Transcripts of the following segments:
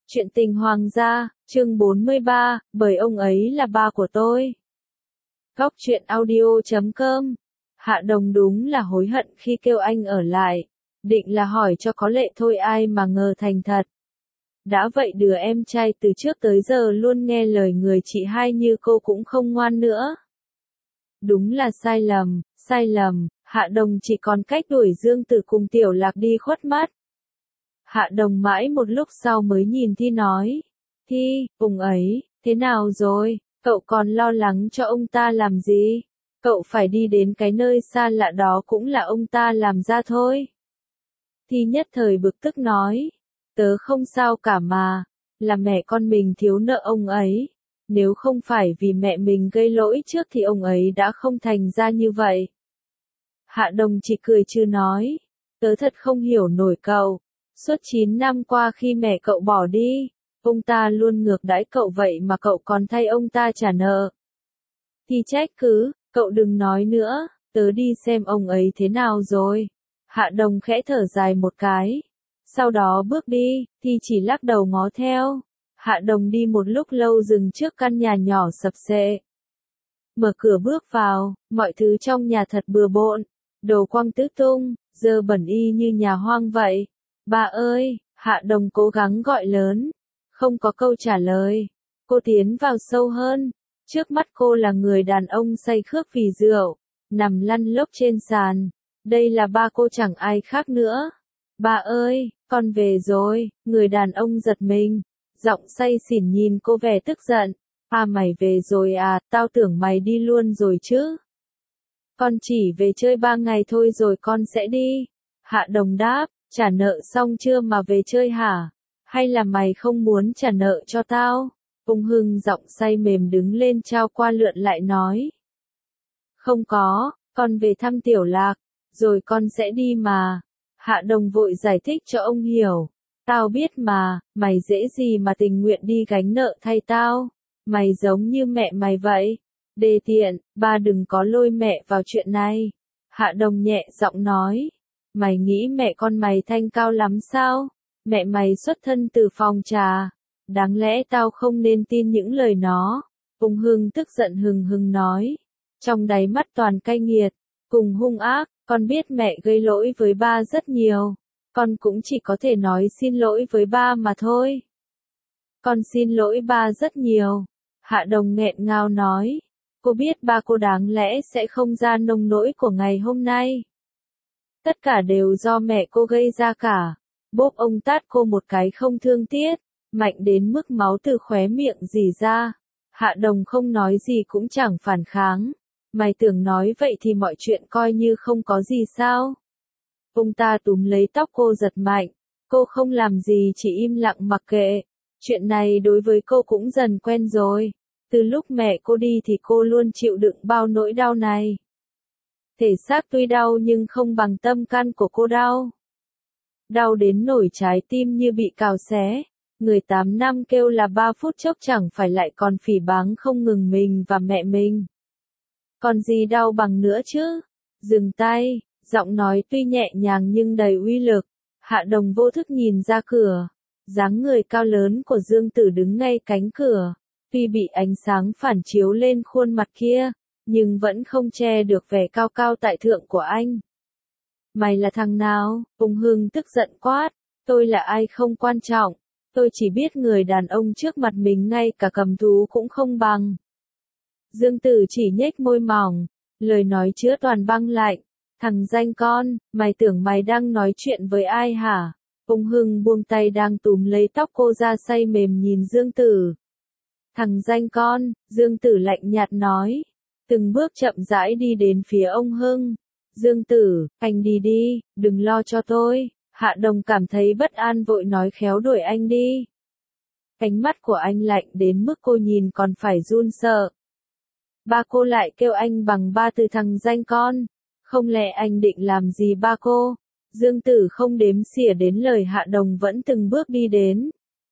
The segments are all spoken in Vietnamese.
Chuyện tình hoàng gia, chương 43, bởi ông ấy là ba của tôi. Góc truyện audio.com. Hạ Đồng đúng là hối hận khi kêu anh ở lại. Định là hỏi cho có lệ thôi, ai mà ngờ thành thật. Đã vậy đứa em trai từ trước tới giờ luôn nghe lời người chị hai như cô cũng không ngoan nữa. Đúng là sai lầm, Hạ Đồng chỉ còn cách đuổi Dương Tử cùng Tiểu Lạc đi khuất mắt. Hạ Đồng mãi một lúc sau mới nhìn Thi nói. Thi, ông ấy, thế nào rồi, cậu còn lo lắng cho ông ta làm gì? Cậu phải đi đến cái nơi xa lạ đó cũng là ông ta làm ra thôi. Thi nhất thời bực tức nói. Tớ không sao cả mà, là mẹ con mình thiếu nợ ông ấy. Nếu không phải vì mẹ mình gây lỗi trước thì ông ấy đã không thành ra như vậy. Hạ Đồng chỉ cười chứ nói. Tớ thật không hiểu nổi cậu. Suốt 9 năm qua khi mẹ cậu bỏ đi, ông ta luôn ngược đãi cậu vậy mà cậu còn thay ông ta trả nợ. Thì trách cứ, cậu đừng nói nữa, tớ đi xem ông ấy thế nào rồi. Hạ Đồng khẽ thở dài một cái. Sau đó bước đi, thì chỉ lắc đầu ngó theo. Hạ Đồng đi một lúc lâu dừng trước căn nhà nhỏ sập xệ. Mở cửa bước vào, mọi thứ trong nhà thật bừa bộn. Đồ quăng tứ tung, dơ bẩn y như nhà hoang vậy. Bà ơi, Hạ Đồng cố gắng gọi lớn. Không có câu trả lời. Cô tiến vào sâu hơn. Trước mắt cô là người đàn ông say khước vì rượu, nằm lăn lóc trên sàn. Đây là ba cô chẳng ai khác nữa. Bà ơi, con về rồi, người đàn ông giật mình. Giọng say xỉn nhìn cô vẻ tức giận. À mày về rồi à, tao tưởng mày đi luôn rồi chứ. Con chỉ về chơi 3 ngày thôi rồi con sẽ đi. Hạ Đồng đáp. Trả nợ xong chưa mà về chơi hả? Hay là mày không muốn trả nợ cho tao? Ung Hưng giọng say mềm đứng lên trao qua lượn lại nói. Không có, con về thăm Tiểu Lạc, rồi con sẽ đi mà. Hạ Đồng vội giải thích cho ông hiểu. Tao biết mà, mày dễ gì mà tình nguyện đi gánh nợ thay tao. Mày giống như mẹ mày vậy. Đề tiện, ba đừng có lôi mẹ vào chuyện này. Hạ Đồng nhẹ giọng nói. Mày nghĩ mẹ con mày thanh cao lắm sao? Mẹ mày xuất thân từ phòng trà. Đáng lẽ tao không nên tin những lời nó. Ung Hưng tức giận hừng nói. Trong đáy mắt toàn cay nghiệt, cùng hung ác, con biết mẹ gây lỗi với ba rất nhiều. Con cũng chỉ có thể nói xin lỗi với ba mà thôi. Con xin lỗi ba rất nhiều. Hạ Đồng nghẹn ngào nói. Cô biết ba cô đáng lẽ sẽ không ra nông nỗi của ngày hôm nay. Tất cả đều do mẹ cô gây ra cả. Bốp ông tát cô một cái không thương tiếc, mạnh đến mức máu từ khóe miệng rỉ ra. Hạ Đồng không nói gì cũng chẳng phản kháng. Mày tưởng nói vậy thì mọi chuyện coi như không có gì sao? Ông ta túm lấy tóc cô giật mạnh. Cô không làm gì chỉ im lặng mặc kệ. Chuyện này đối với cô cũng dần quen rồi. Từ lúc mẹ cô đi thì cô luôn chịu đựng bao nỗi đau này. Thể xác tuy đau nhưng không bằng tâm can của cô đau. Đau đến nổi trái tim như bị cào xé. Người 8 năm kêu là 3 phút chốc chẳng phải lại còn phỉ báng không ngừng mình và mẹ mình. Còn gì đau bằng nữa chứ? Dừng tay, giọng nói tuy nhẹ nhàng nhưng đầy uy lực. Hạ Đồng vô thức nhìn ra cửa. Dáng người cao lớn của Dương Tử đứng ngay cánh cửa. Tuy bị ánh sáng phản chiếu lên khuôn mặt kia, nhưng vẫn không che được vẻ cao cao tại thượng của anh. Mày là thằng nào? Ung Hưng tức giận quát. Tôi là ai không quan trọng. Tôi chỉ biết người đàn ông trước mặt mình ngay cả cầm thú cũng không bằng. Dương Tử chỉ nhếch môi mỏng, lời nói chứa toàn băng lạnh. Thằng danh con, mày tưởng mày đang nói chuyện với ai hả? Ung Hưng buông tay đang túm lấy tóc cô ra say mềm nhìn Dương Tử. Thằng danh con, Dương Tử lạnh nhạt nói. Từng bước chậm rãi đi đến phía ông Hưng. Dương Tử, anh đi đi, đừng lo cho tôi. Hạ Đồng cảm thấy bất an vội nói khéo đuổi anh đi. Ánh mắt của anh lạnh đến mức cô nhìn còn phải run sợ. Ba cô lại kêu anh bằng ba từ thằng danh con. Không lẽ anh định làm gì ba cô? Dương Tử không đếm xỉa đến lời Hạ Đồng vẫn từng bước đi đến.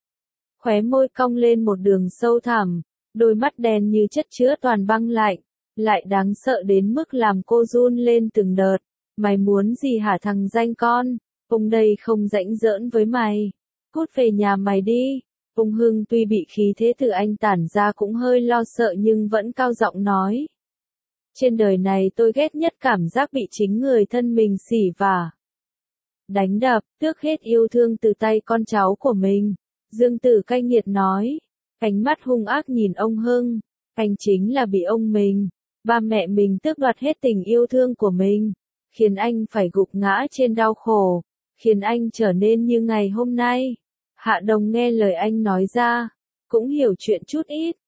Khóe môi cong lên một đường sâu thẳm, đôi mắt đen như chất chứa toàn băng lạnh, lại đáng sợ đến mức làm cô run lên từng đợt. Mày muốn gì hả thằng danh con? Ông đây không rãnh giỡn với mày. Cút về nhà mày đi. Ung Hưng tuy bị khí thế từ anh tản ra cũng hơi lo sợ nhưng vẫn cao giọng nói. Trên đời này tôi ghét nhất cảm giác bị chính người thân mình xỉ vả, đánh đập, tước hết yêu thương từ tay con cháu của mình. Dương Tử cay nghiệt nói, ánh mắt hung ác nhìn ông Hưng, anh chính là bị ông mình, ba mẹ mình tước đoạt hết tình yêu thương của mình, khiến anh phải gục ngã trên đau khổ, khiến anh trở nên như ngày hôm nay. Hạ Đồng nghe lời anh nói ra, cũng hiểu chuyện chút ít,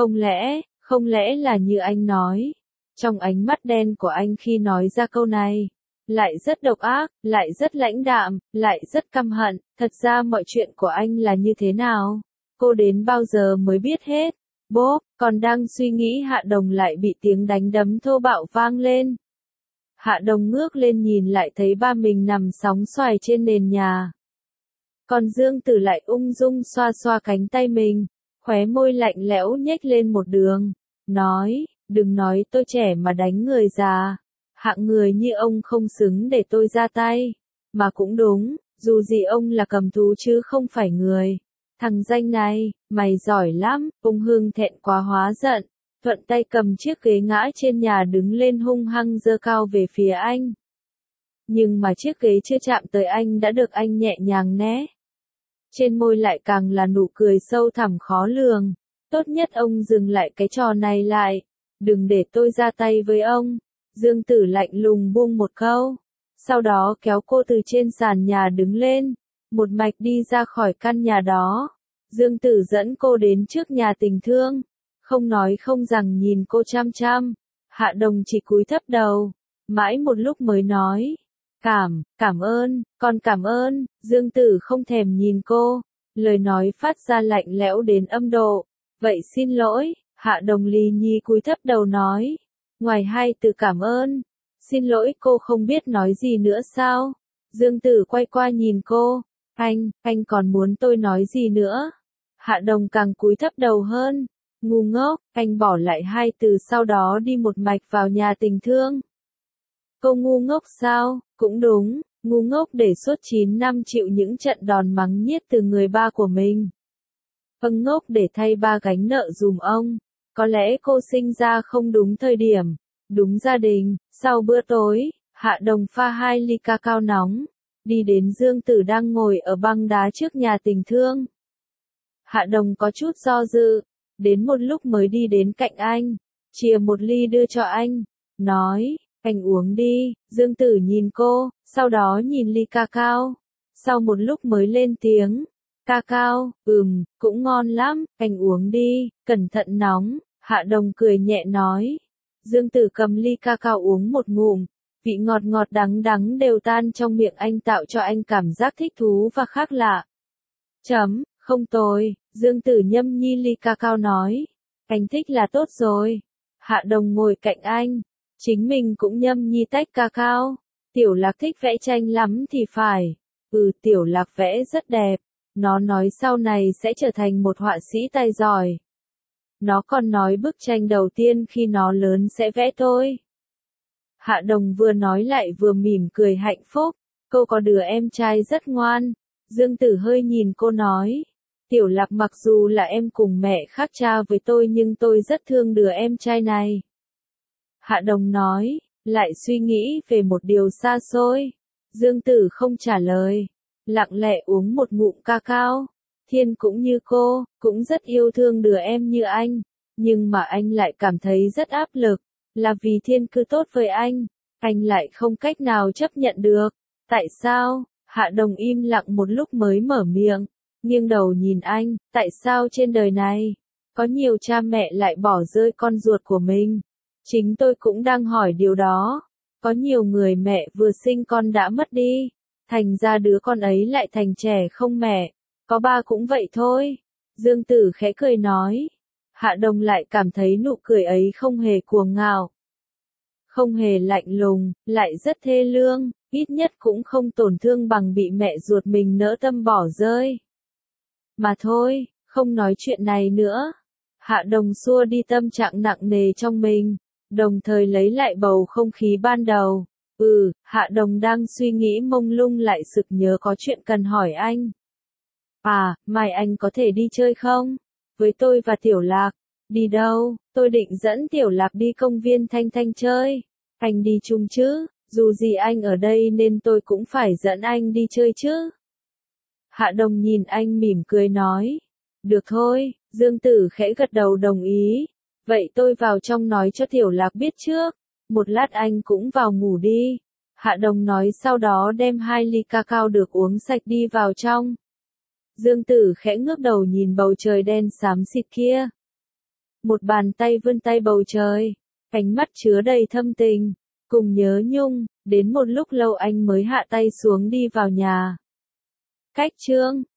không lẽ là như anh nói. Trong ánh mắt đen của anh khi nói ra câu này, lại rất độc ác, lại rất lãnh đạm, lại rất căm hận, thật ra mọi chuyện của anh là như thế nào? Cô đến bao giờ mới biết hết? Bốp, còn đang suy nghĩ Hạ Đồng lại bị tiếng đánh đấm thô bạo vang lên. Hạ Đồng ngước lên nhìn lại thấy ba mình nằm sóng xoài trên nền nhà. Còn Dương Tử lại ung dung xoa xoa cánh tay mình, khóe môi lạnh lẽo nhếch lên một đường, nói, đừng nói tôi trẻ mà đánh người già. Hạng người như ông không xứng để tôi ra tay. Mà cũng đúng, dù gì ông là cầm thú chứ không phải người. Thằng danh này, mày giỏi lắm. Ung Hưng thẹn quá hóa giận, thuận tay cầm chiếc ghế ngã trên nhà đứng lên hung hăng giơ cao về phía anh. Nhưng mà chiếc ghế chưa chạm tới anh đã được anh nhẹ nhàng né. Trên môi lại càng là nụ cười sâu thẳm khó lường. Tốt nhất ông dừng lại cái trò này lại. Đừng để tôi ra tay với ông. Dương Tử lạnh lùng buông một câu, sau đó kéo cô từ trên sàn nhà đứng lên, một mạch đi ra khỏi căn nhà đó. Dương Tử dẫn cô đến trước nhà tình thương, không nói không rằng nhìn cô chăm chăm. Hạ Đồng chỉ cúi thấp đầu, mãi một lúc mới nói, cảm ơn, con cảm ơn. Dương Tử không thèm nhìn cô, lời nói phát ra lạnh lẽo đến âm độ. Vậy xin lỗi. Hạ Đồng lì nhì cúi thấp đầu nói. Ngoài hai từ cảm ơn, xin lỗi cô không biết nói gì nữa sao? Dương Tử quay qua nhìn cô, anh còn muốn tôi nói gì nữa? Hạ Đồng càng cúi thấp đầu hơn, ngu ngốc, anh bỏ lại hai từ sau đó đi một mạch vào nhà tình thương. Cô ngu ngốc sao? Cũng đúng, ngu ngốc để suốt 9 năm chịu những trận đòn mắng nhiếc từ người ba của mình. Ngốc để thay ba gánh nợ dùm ông. Có lẽ cô sinh ra không đúng thời điểm, đúng gia đình. Sau bữa tối, Hạ Đồng pha 2 ly cacao nóng, đi đến Dương Tử đang ngồi ở băng đá trước nhà tình thương. Hạ Đồng có chút do dự, đến một lúc mới đi đến cạnh anh, chia một ly đưa cho anh, nói, anh uống đi. Dương Tử nhìn cô, sau đó nhìn ly cacao, sau một lúc mới lên tiếng. Cacao, cũng ngon lắm, anh uống đi, cẩn thận nóng. Hạ Đồng cười nhẹ nói. Dương Tử cầm ly cacao uống một ngụm, vị ngọt ngọt đắng đắng đều tan trong miệng anh tạo cho anh cảm giác thích thú và khác lạ. Không tồi. Dương Tử nhâm nhi ly cacao nói. Anh thích là tốt rồi. Hạ Đồng ngồi cạnh anh, chính mình cũng nhâm nhi tách cacao. Tiểu Lạc thích vẽ tranh lắm thì phải. Tiểu Lạc vẽ rất đẹp. Nó nói sau này sẽ trở thành một họa sĩ tài giỏi. Nó còn nói bức tranh đầu tiên khi nó lớn sẽ vẽ tôi. Hạ Đồng vừa nói lại vừa mỉm cười hạnh phúc. Cô có đứa em trai rất ngoan. Dương Tử hơi nhìn cô nói. Tiểu Lạc mặc dù là em cùng mẹ khác cha với tôi nhưng tôi rất thương đứa em trai này. Hạ Đồng nói, lại suy nghĩ về một điều xa xôi. Dương Tử không trả lời, lặng lẽ uống một ngụm cacao. Thiên cũng như cô, cũng rất yêu thương đứa em như anh, nhưng mà anh lại cảm thấy rất áp lực, là vì Thiên cứ tốt với anh lại không cách nào chấp nhận được. Tại sao? Hạ Đồng im lặng một lúc mới mở miệng, nghiêng đầu nhìn anh, tại sao trên đời này, có nhiều cha mẹ lại bỏ rơi con ruột của mình? Chính tôi cũng đang hỏi điều đó, có nhiều người mẹ vừa sinh con đã mất đi, thành ra đứa con ấy lại thành trẻ không mẹ. Có ba cũng vậy thôi. Dương Tử khẽ cười nói. Hạ Đồng lại cảm thấy nụ cười ấy không hề cuồng ngạo, không hề lạnh lùng, lại rất thê lương, ít nhất cũng không tổn thương bằng bị mẹ ruột mình nỡ tâm bỏ rơi. Mà thôi, không nói chuyện này nữa. Hạ Đồng xua đi tâm trạng nặng nề trong mình, đồng thời lấy lại bầu không khí ban đầu. Hạ Đồng đang suy nghĩ mông lung lại sực nhớ có chuyện cần hỏi anh. À, mai anh có thể đi chơi không? Với tôi và Tiểu Lạc. Đi đâu? Tôi định dẫn Tiểu Lạc đi công viên Thanh Thanh chơi. Anh đi chung chứ? Dù gì anh ở đây nên tôi cũng phải dẫn anh đi chơi chứ. Hạ Đồng nhìn anh mỉm cười nói. Được thôi, Dương Tử khẽ gật đầu đồng ý. Vậy tôi vào trong nói cho Tiểu Lạc biết trước. Một lát anh cũng vào ngủ đi. Hạ Đồng nói sau đó đem 2 ly cacao được uống sạch đi vào trong. Dương Tử khẽ ngước đầu nhìn bầu trời đen xám xịt kia. Một bàn tay vươn tay bầu trời, ánh mắt chứa đầy thâm tình, cùng nhớ nhung, đến một lúc lâu anh mới hạ tay xuống đi vào nhà. Cách chương